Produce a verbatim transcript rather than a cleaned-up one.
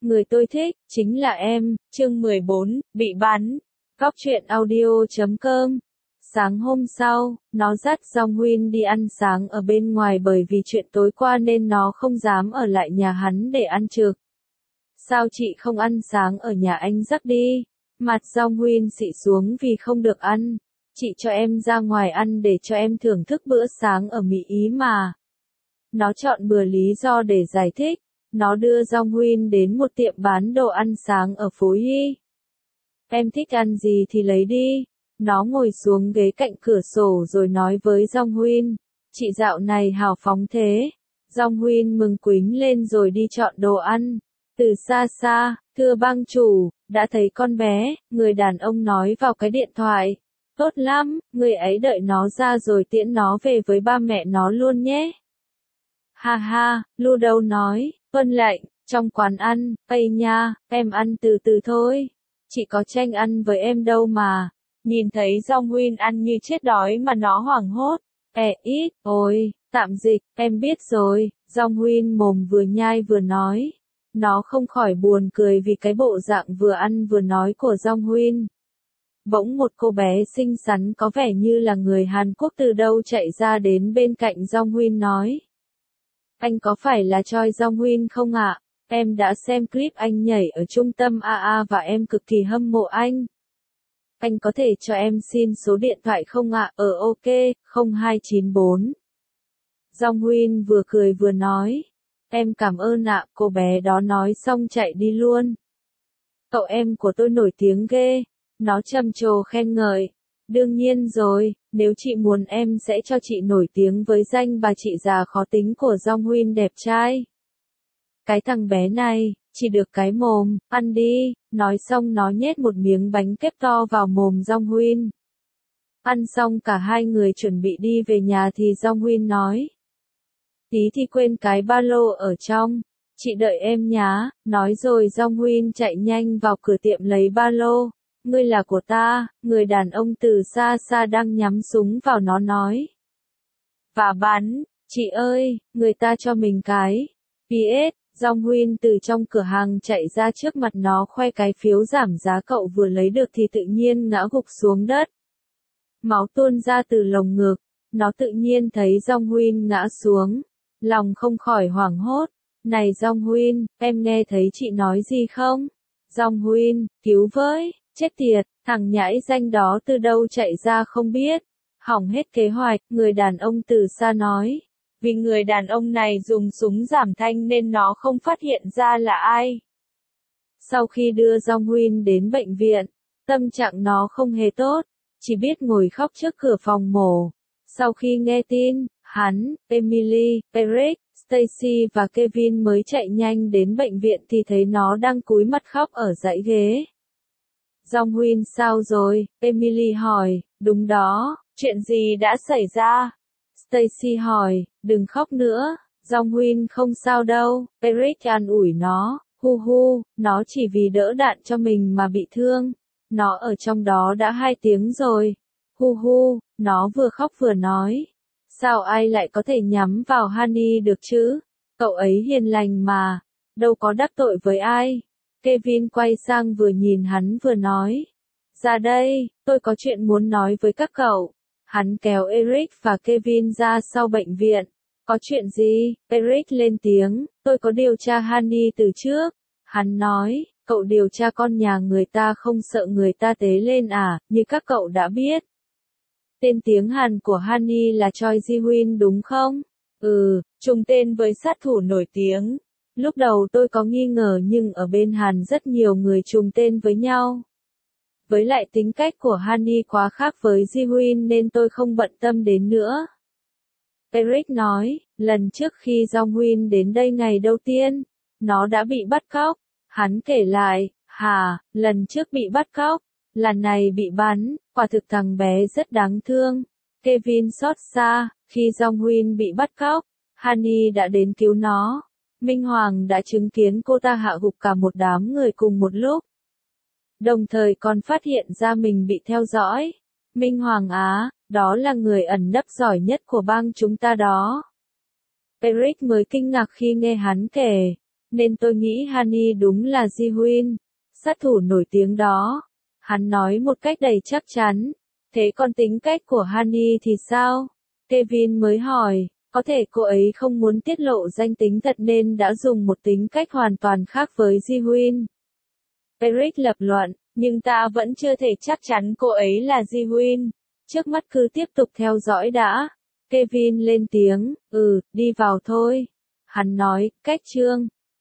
người tôi thích, chính là em, chương mười bốn, bị bắn. Góc truyện audio chấm com. Sáng hôm sau, nó dắt Jong Huynh đi ăn sáng ở bên ngoài bởi vì chuyện tối qua nên nó không dám ở lại nhà hắn để ăn trực. Sao chị không ăn sáng ở nhà anh Jack đi? Mặt Jong Huynh xị xuống vì không được ăn. Chị cho em ra ngoài ăn để cho em thưởng thức bữa sáng ở Mỹ Ý mà. Nó chọn bừa lý do để giải thích. Nó đưa Jong Huynh đến một tiệm bán đồ ăn sáng ở phố Y. Em thích ăn gì thì lấy đi. Nó ngồi xuống ghế cạnh cửa sổ rồi nói với Jong Huynh. Chị dạo này hào phóng thế. Jong Huynh mừng quính lên rồi đi chọn đồ ăn. Từ xa xa, thưa bang chủ, đã thấy con bé, người đàn ông nói vào cái điện thoại. Tốt lắm, người ấy đợi nó ra rồi tiễn nó về với ba mẹ nó luôn nhé. Ha ha, Ludo nói, tuân lệnh, trong quán ăn, Ây nha, em ăn từ từ thôi. Chị có tranh ăn với em đâu mà. Nhìn thấy Jong Huynh ăn như chết đói mà nó hoảng hốt. Ê ít, ôi, tạm dịch, em biết rồi, Jong Huynh mồm vừa nhai vừa nói. Nó không khỏi buồn cười vì cái bộ dạng vừa ăn vừa nói của Jong Huynh. Bỗng một cô bé xinh xắn có vẻ như là người Hàn Quốc từ đâu chạy ra đến bên cạnh Jong Huynh nói. Anh có phải là Choi Jong Huynh không ạ? Em đã xem clip anh nhảy ở trung tâm a a và em cực kỳ hâm mộ anh. Anh có thể cho em xin số điện thoại không ạ? Ờ ok, không hai chín bốn. Jong Huynh vừa cười vừa nói. Em cảm ơn ạ, cô bé đó nói xong chạy đi luôn. Cậu em của tôi nổi tiếng ghê. Nó trầm trồ khen ngợi. Đương nhiên rồi, nếu chị muốn em sẽ cho chị nổi tiếng với danh bà chị già khó tính của Jong Huynh đẹp trai. Cái thằng bé này, chỉ được cái mồm, ăn đi, nói xong nó nhét một miếng bánh kép to vào mồm Jong Huynh. Ăn xong cả hai người chuẩn bị đi về nhà thì Jong Huynh nói. Tí thì quên cái ba lô ở trong, chị đợi em nhá, nói rồi Jong Huynh chạy nhanh vào cửa tiệm lấy ba lô. Ngươi là của ta, người đàn ông từ xa xa đang nhắm súng vào nó nói. Và bắn, chị ơi, người ta cho mình cái. pê ét, Jong Huynh từ trong cửa hàng chạy ra trước mặt nó khoe cái phiếu giảm giá cậu vừa lấy được thì tự nhiên ngã gục xuống đất. Máu tuôn ra từ lồng ngực, nó tự nhiên thấy Jong Huynh ngã xuống. Lòng không khỏi hoảng hốt. Này Jong Huynh, em nghe thấy chị nói gì không? Jong Huynh, cứu với. Chết tiệt, thằng nhãi danh đó từ đâu chạy ra không biết. Hỏng hết kế hoạch, người đàn ông từ xa nói. Vì người đàn ông này dùng súng giảm thanh nên nó không phát hiện ra là ai. Sau khi đưa Jong Huynh đến bệnh viện, tâm trạng nó không hề tốt, chỉ biết ngồi khóc trước cửa phòng mổ. Sau khi nghe tin, hắn, Emily, Eric, Stacy và Kevin mới chạy nhanh đến bệnh viện thì thấy nó đang cúi mặt khóc ở dãy ghế. Jong Huynh sao rồi? Emily hỏi, đúng đó, chuyện gì đã xảy ra? Stacy hỏi, đừng khóc nữa, Jong Huynh không sao đâu, Eric an ủi nó, hu hu, nó chỉ vì đỡ đạn cho mình mà bị thương, nó ở trong đó đã hai tiếng rồi, hu hu, nó vừa khóc vừa nói, sao ai lại có thể nhắm vào Honey được chứ, cậu ấy hiền lành mà, đâu có đắc tội với ai. Kevin quay sang vừa nhìn hắn vừa nói. Ra đây, tôi có chuyện muốn nói với các cậu. Hắn kéo Eric và Kevin ra sau bệnh viện. Có chuyện gì? Eric lên tiếng, tôi có điều tra Honey từ trước. Hắn nói, cậu điều tra con nhà người ta không sợ người ta tế lên à, như các cậu đã biết. Tên tiếng Hàn của Honey là Choi Ji-Huynh đúng không? Ừ, trùng tên với sát thủ nổi tiếng. Lúc đầu tôi có nghi ngờ nhưng ở bên Hàn rất nhiều người trùng tên với nhau. Với lại tính cách của Honey quá khác với Ji-Huynh nên tôi không bận tâm đến nữa. Eric nói, lần trước khi Jong Huynh đến đây ngày đầu tiên, nó đã bị bắt cóc. Hắn kể lại, hà, lần trước bị bắt cóc, lần này bị bắn, quả thực thằng bé rất đáng thương. Kevin xót xa, khi Jong Huynh bị bắt cóc, Honey đã đến cứu nó. Minh Hoàng đã chứng kiến cô ta hạ gục cả một đám người cùng một lúc. Đồng thời còn phát hiện ra mình bị theo dõi. Minh Hoàng á, đó là người ẩn nấp giỏi nhất của bang chúng ta đó. Eric mới kinh ngạc khi nghe hắn kể. nên tôi nghĩ Honey đúng là Ji Huyên, sát thủ nổi tiếng đó. Hắn nói một cách đầy chắc chắn. Thế còn tính cách của Honey thì sao? Kevin mới hỏi, có thể cô ấy không muốn tiết lộ danh tính thật nên đã dùng một tính cách hoàn toàn khác với Ji Huyên. Eric lập luận, nhưng ta vẫn chưa thể chắc chắn cô ấy là Ji Huyên. Trước mắt cứ tiếp tục theo dõi đã. Kevin lên tiếng, ừ, đi vào thôi. Hắn nói, cách chương.